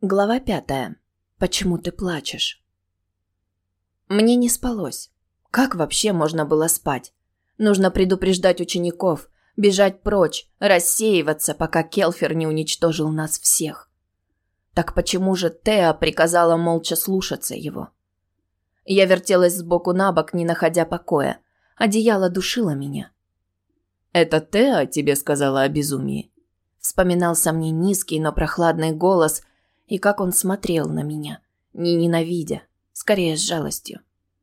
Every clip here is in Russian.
Глава 5. Почему ты плачешь? Мне не спалось. Как вообще можно было спать? Нужно предупреждать учеников, бежать прочь, рассеиваться, пока Келфер не уничтожил нас всех. Так почему же Теа приказала молча слушаться его? Я вертелась сбоку на бок, не находя покоя. Одеяло душило меня. «Это Теа тебе сказала о безумии?» Вспоминался мне низкий, но прохладный голос, и как он смотрел на меня, не ненавидя, скорее с жалостью.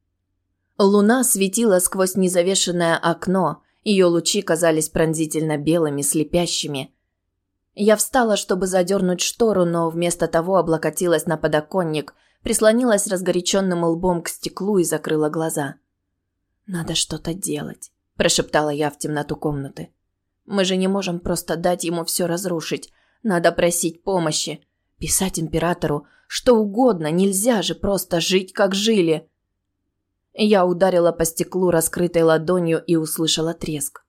Луна светила сквозь незавешенное окно, ее лучи казались пронзительно белыми, слепящими. Я встала, чтобы задернуть штору, но вместо того облокотилась на подоконник, прислонилась разгоряченным лбом к стеклу и закрыла глаза. «Надо что-то делать», – прошептала я в темноту комнаты. «Мы же не можем просто дать ему все разрушить. Надо просить помощи. Писать императору что угодно, нельзя же просто жить, как жили». Я ударила по стеклу раскрытой ладонью и услышала треск.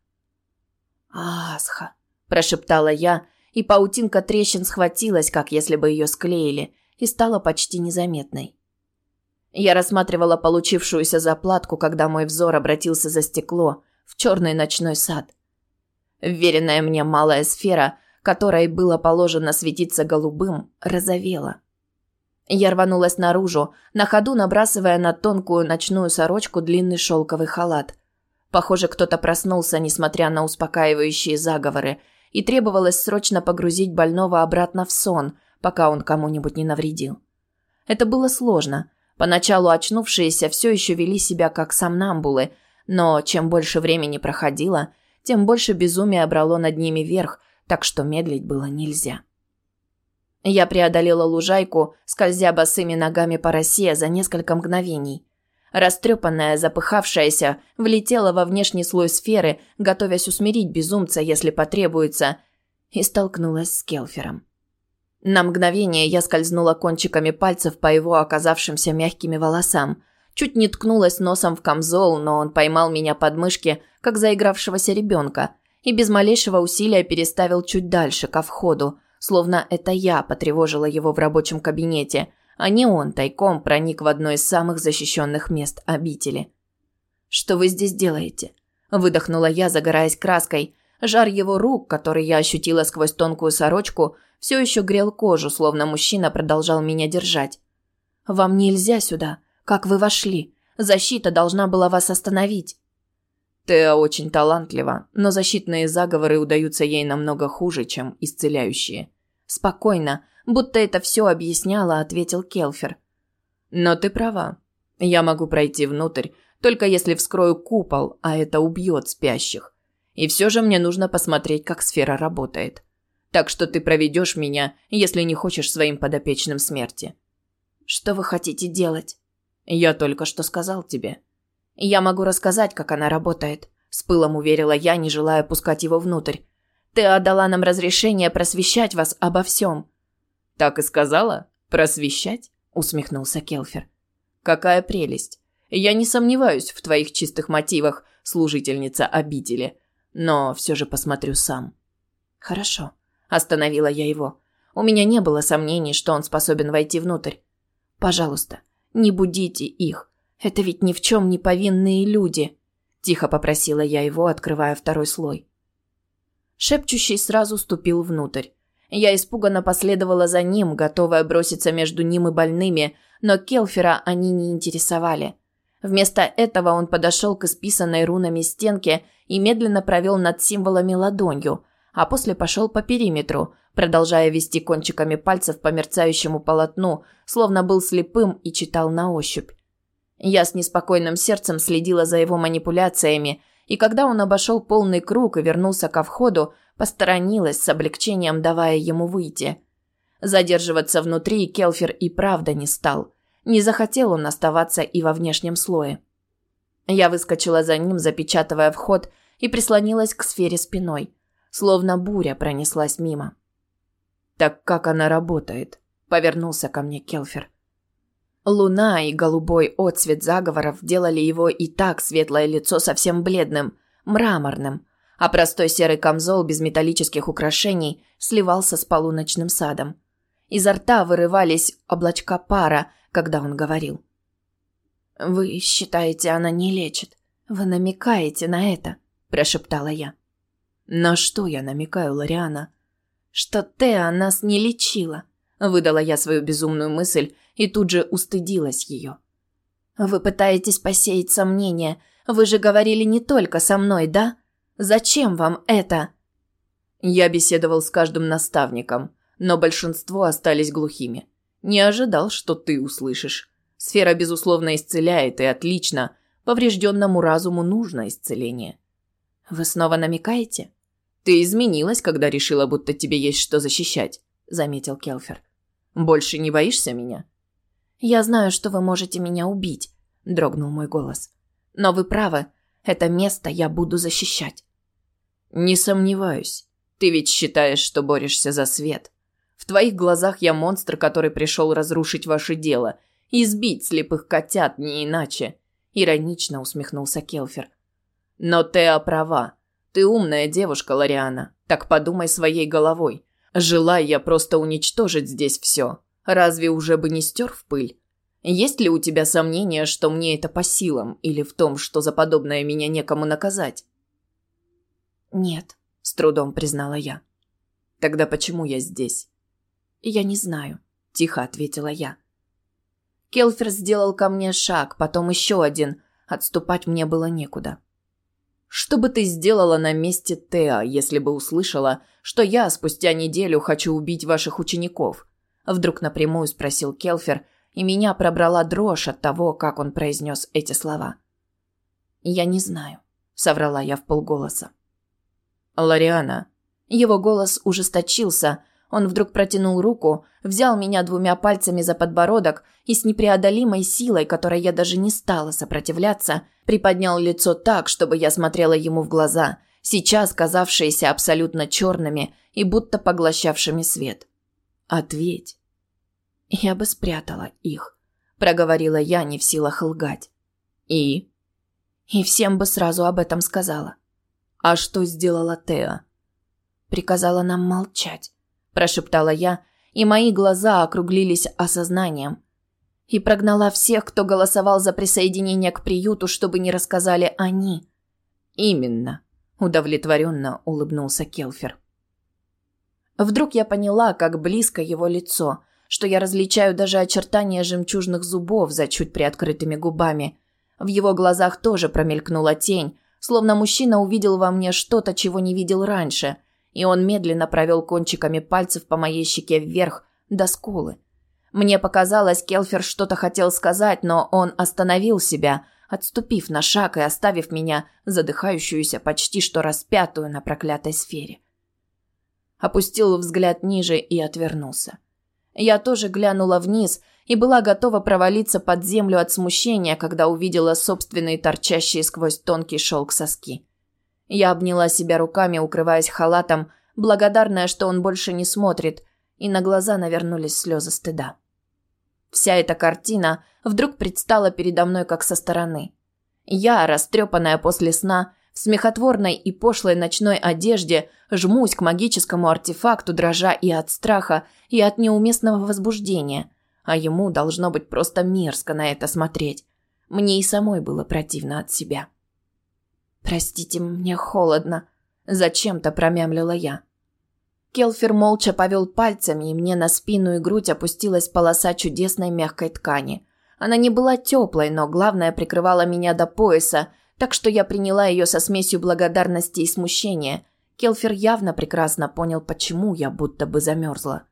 «Асха», – прошептала я, и паутинка трещин схватилась, как если бы ее склеили, и стала почти незаметной. Я рассматривала получившуюся заплатку, когда мой взор обратился за стекло, в черный ночной сад. Вверенная мне малая сфера, которой было положено светиться голубым, розовела. Я рванулась наружу, на ходу набрасывая на тонкую ночную сорочку длинный шелковый халат. Похоже, кто-то проснулся, несмотря на успокаивающие заговоры, и требовалось срочно погрузить больного обратно в сон, пока он кому-нибудь не навредил. Это было сложно. Поначалу очнувшиеся все еще вели себя как сомнамбулы, но чем больше времени проходило, тем больше безумие брало над ними верх, так что медлить было нельзя. Я преодолела лужайку, скользя босыми ногами по росе за несколько мгновений. Растрепанная, запыхавшаяся, влетела во внешний слой сферы, готовясь усмирить безумца, если потребуется, и столкнулась с Келфером. На мгновение я скользнула кончиками пальцев по его оказавшимся мягкими волосам, чуть не ткнулась носом в камзол, но он поймал меня под мышки, как заигравшегося ребенка, и без малейшего усилия переставил чуть дальше, ко входу, словно это я потревожила его в рабочем кабинете, а не он тайком проник в одно из самых защищенных мест обители. «Что вы здесь делаете?» – выдохнула я, загораясь краской. Жар его рук, который я ощутила сквозь тонкую сорочку, все еще грел кожу, словно мужчина продолжал меня держать. «Вам нельзя сюда. Как вы вошли? Защита должна была вас остановить». Теа очень талантлива, но защитные заговоры удаются ей намного хуже, чем исцеляющие. Спокойно, будто это все объясняло, ответил Келфер. Но ты права. Я могу пройти внутрь, только если вскрою купол, а это убьет спящих. И все же мне нужно посмотреть, как сфера работает. Так что ты проведешь меня, если не хочешь своим подопечным смерти. Что вы хотите делать? Я только что сказал тебе. «Я могу рассказать, как она работает», – с пылом уверила я, не желая пускать его внутрь. «Теа дала нам разрешение просвещать вас обо всем». «Так и сказала? Просвещать?» – усмехнулся Келфер. «Какая прелесть! Я не сомневаюсь в твоих чистых мотивах, служительница обители, но все же посмотрю сам». «Хорошо», – остановила я его. У меня не было сомнений, что он способен войти внутрь. «Пожалуйста, не будите их. Это ведь ни в чем не повинные люди», – тихо попросила я его, открывая второй слой. Шепчущий сразу ступил внутрь. Я испуганно последовала за ним, готовая броситься между ним и больными, но Келфера они не интересовали. Вместо этого он подошел к исписанной рунами стенке и медленно провел над символами ладонью, а после пошел по периметру, продолжая вести кончиками пальцев по мерцающему полотну, словно был слепым и читал на ощупь. Я с неспокойным сердцем следила за его манипуляциями, и когда он обошел полный круг и вернулся ко входу, посторонилась с облегчением, давая ему выйти. Задерживаться внутри Келфер и правда не стал. Не захотел он оставаться и во внешнем слое. Я выскочила за ним, запечатывая вход, и прислонилась к сфере спиной. Словно буря пронеслась мимо. «Так как она работает?» – повернулся ко мне Келфер. Луна и голубой отцвет заговоров делали его и так светлое лицо совсем бледным, мраморным, а простой серый камзол без металлических украшений сливался с полуночным садом. Изо рта вырывались облачка пара, когда он говорил. «Вы считаете, она не лечит? Вы намекаете на это?» – прошептала я. «На что я намекаю, Лориана?» «Что Теа нас не лечила», – выдала я свою безумную мысль и тут же устыдилась ее. «Вы пытаетесь посеять сомнения. Вы же говорили не только со мной, да? Зачем вам это?» Я беседовал с каждым наставником, но большинство остались глухими. Не ожидал, что ты услышишь. Сфера, безусловно, исцеляет, и отлично. Поврежденному разуму нужно исцеление. «Вы снова намекаете?» «Ты изменилась, когда решила, будто тебе есть что защищать», – заметил Келфер. «Больше не боишься меня?» «Я знаю, что вы можете меня убить», – дрогнул мой голос. «Но вы правы, это место я буду защищать». «Не сомневаюсь. Ты ведь считаешь, что борешься за свет. В твоих глазах я монстр, который пришел разрушить ваше дело, избить слепых котят, не иначе», – иронично усмехнулся Келфер. «Но Теа права. Ты умная девушка, Лориана. Так подумай своей головой. Желая я просто уничтожить здесь все, разве уже бы не стер в пыль? Есть ли у тебя сомнения, что мне это по силам, или в том, что за подобное меня некому наказать?» «Нет», – с трудом признала я. «Тогда почему я здесь?» «Я не знаю», – тихо ответила я. Келфер сделал ко мне шаг, потом еще один. Отступать мне было некуда. «Что бы ты сделала на месте Теа, если бы услышала, что я спустя неделю хочу убить ваших учеников?» Вдруг напрямую спросил Келфер, и меня пробрала дрожь от того, как он произнес эти слова. «Я не знаю», – соврала я вполголоса. «Лориана». Его голос ужесточился. Он вдруг протянул руку, взял меня двумя пальцами за подбородок и с непреодолимой силой, которой я даже не стала сопротивляться, приподнял лицо так, чтобы я смотрела ему в глаза, сейчас казавшиеся абсолютно черными и будто поглощавшими свет. «Ответь». «Я бы спрятала их», – проговорила я, не в силах лгать. «И?» «И всем бы сразу об этом сказала». «А что сделала Теа?» «Приказала нам молчать», – прошептала я, и мои глаза округлились осознанием. «И прогнала всех, кто голосовал за присоединение к приюту, чтобы не рассказали они». «Именно», – удовлетворенно улыбнулся Келфер. Вдруг я поняла, как близко его лицо, что я различаю даже очертания жемчужных зубов за чуть приоткрытыми губами. В его глазах тоже промелькнула тень, словно мужчина увидел во мне что-то, чего не видел раньше, и он медленно провел кончиками пальцев по моей щеке вверх до скулы. Мне показалось, Келфер что-то хотел сказать, но он остановил себя, отступив на шаг и оставив меня, задыхающуюся, почти что распятую на проклятой сфере. Опустил взгляд ниже и отвернулся. Я тоже глянула вниз и была готова провалиться под землю от смущения, когда увидела собственные торчащие сквозь тонкий шелк соски. Я обняла себя руками, укрываясь халатом, благодарная, что он больше не смотрит, и на глаза навернулись слезы стыда. Вся эта картина вдруг предстала передо мной как со стороны. Я, растрепанная после сна, в смехотворной и пошлой ночной одежде, жмусь к магическому артефакту, дрожа и от страха, и от неуместного возбуждения, а ему должно быть просто мерзко на это смотреть. Мне и самой было противно от себя. «Простите, мне холодно», – зачем-то промямлила я. Келфер молча повел пальцами, и мне на спину и грудь опустилась полоса чудесной мягкой ткани. Она не была теплой, но, главное, прикрывала меня до пояса, так что я приняла ее со смесью благодарности и смущения. Келфер явно прекрасно понял, почему я будто бы замерзла.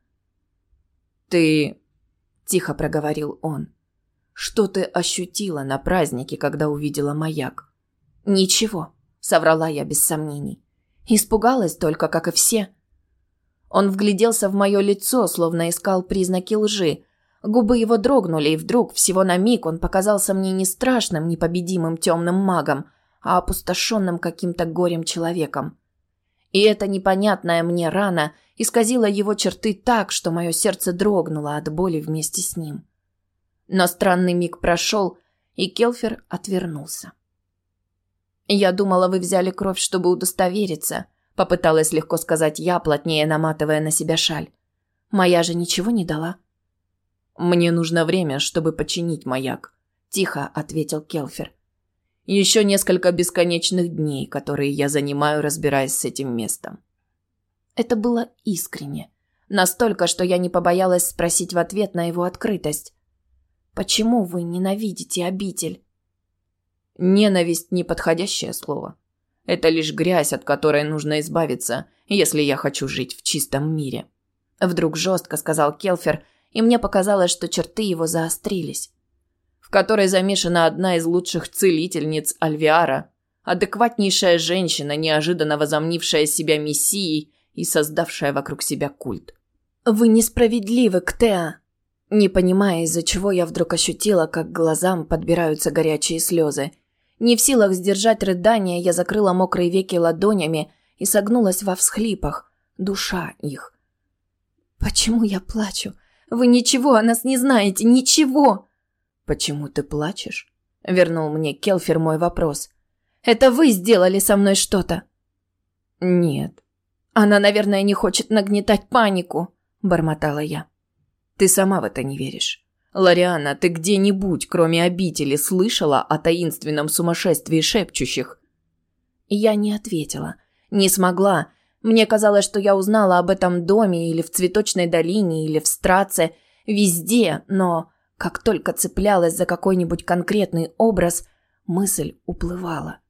«Ты...» – тихо проговорил он. «Что ты ощутила на празднике, когда увидела маяк?» «Ничего», – соврала я без сомнений. Испугалась только, как и все. Он вгляделся в мое лицо, словно искал признаки лжи. Губы его дрогнули, и вдруг, всего на миг, он показался мне не страшным, непобедимым темным магом, а опустошенным каким-то горем человеком. И эта непонятная мне рана исказила его черты так, что мое сердце дрогнуло от боли вместе с ним. Но странный миг прошел, и Келфер отвернулся. «Я думала, вы взяли кровь, чтобы удостовериться», – попыталась легко сказать я, плотнее наматывая на себя шаль. Моя же ничего не дала. «Мне нужно время, чтобы починить маяк», – тихо ответил Келфер. «Еще несколько бесконечных дней, которые я занимаю, разбираясь с этим местом». Это было искренне. Настолько, что я не побоялась спросить в ответ на его открытость. «Почему вы ненавидите обитель?» «Ненависть – неподходящее слово. Это лишь грязь, от которой нужно избавиться, если я хочу жить в чистом мире». Вдруг жестко сказал Келфер, и мне показалось, что черты его заострились. «В которой замешана одна из лучших целительниц Альвиара, адекватнейшая женщина, неожиданно возомнившая себя мессией и создавшая вокруг себя культ». «Вы несправедливы, Ктеа!» Не понимая, из-за чего я вдруг ощутила, как к глазам подбираются горячие слезы. Не в силах сдержать рыдания, я закрыла мокрые веки ладонями и согнулась во всхлипах. Душа их. «Почему я плачу? Вы ничего о нас не знаете, ничего!» «Почему ты плачешь?» – вернул мне Келфер мой вопрос. «Это вы сделали со мной что-то?» «Нет». «Она, наверное, не хочет нагнетать панику», – бормотала я. «Ты сама в это не веришь. Лорианна, ты где-нибудь, кроме обители, слышала о таинственном сумасшествии шепчущих?» Я не ответила. Не смогла. Мне казалось, что я узнала об этом доме или в Цветочной долине, или в Страце, везде, но как только цеплялась за какой-нибудь конкретный образ, мысль уплывала.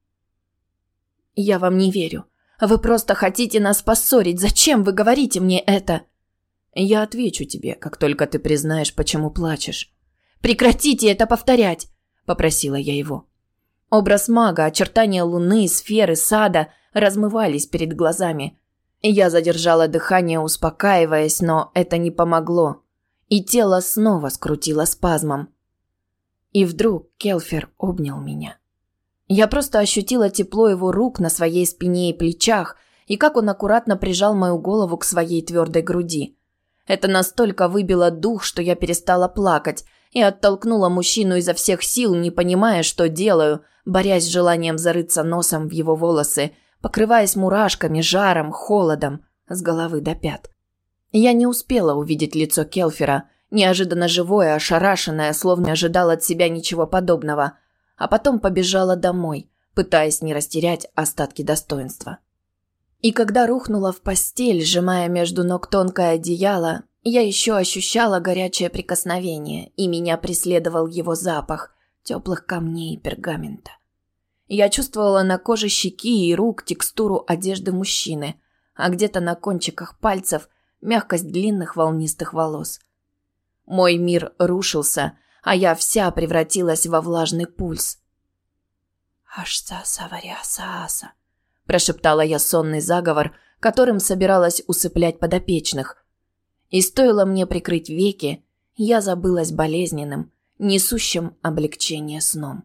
«Я вам не верю. Вы просто хотите нас поссорить. Зачем вы говорите мне это?» «Я отвечу тебе, как только ты признаешь, почему плачешь». «Прекратите это повторять!» – попросила я его. Образ мага, очертания луны, сферы, сада размывались перед глазами. Я задержала дыхание, успокаиваясь, но это не помогло. И тело снова скрутило спазмом. И вдруг Келфер обнял меня. Я просто ощутила тепло его рук на своей спине и плечах, и как он аккуратно прижал мою голову к своей твердой груди. Это настолько выбило дух, что я перестала плакать и оттолкнула мужчину изо всех сил, не понимая, что делаю, борясь с желанием зарыться носом в его волосы, покрываясь мурашками, жаром, холодом с головы до пят. Я не успела увидеть лицо Келфера, неожиданно живое, ошарашенное, словно не ожидал от себя ничего подобного, а потом побежала домой, пытаясь не растерять остатки достоинства. И когда рухнула в постель, сжимая между ног тонкое одеяло, я еще ощущала горячее прикосновение, и меня преследовал его запах теплых камней и пергамента. Я чувствовала на коже щеки и рук текстуру одежды мужчины, а где-то на кончиках пальцев мягкость длинных волнистых волос. Мой мир рушился, а я вся превратилась во влажный пульс. «Ашса-саваря-сааса», – прошептала я сонный заговор, которым собиралась усыплять подопечных. И стоило мне прикрыть веки, я забылась болезненным, несущим облегчение сном.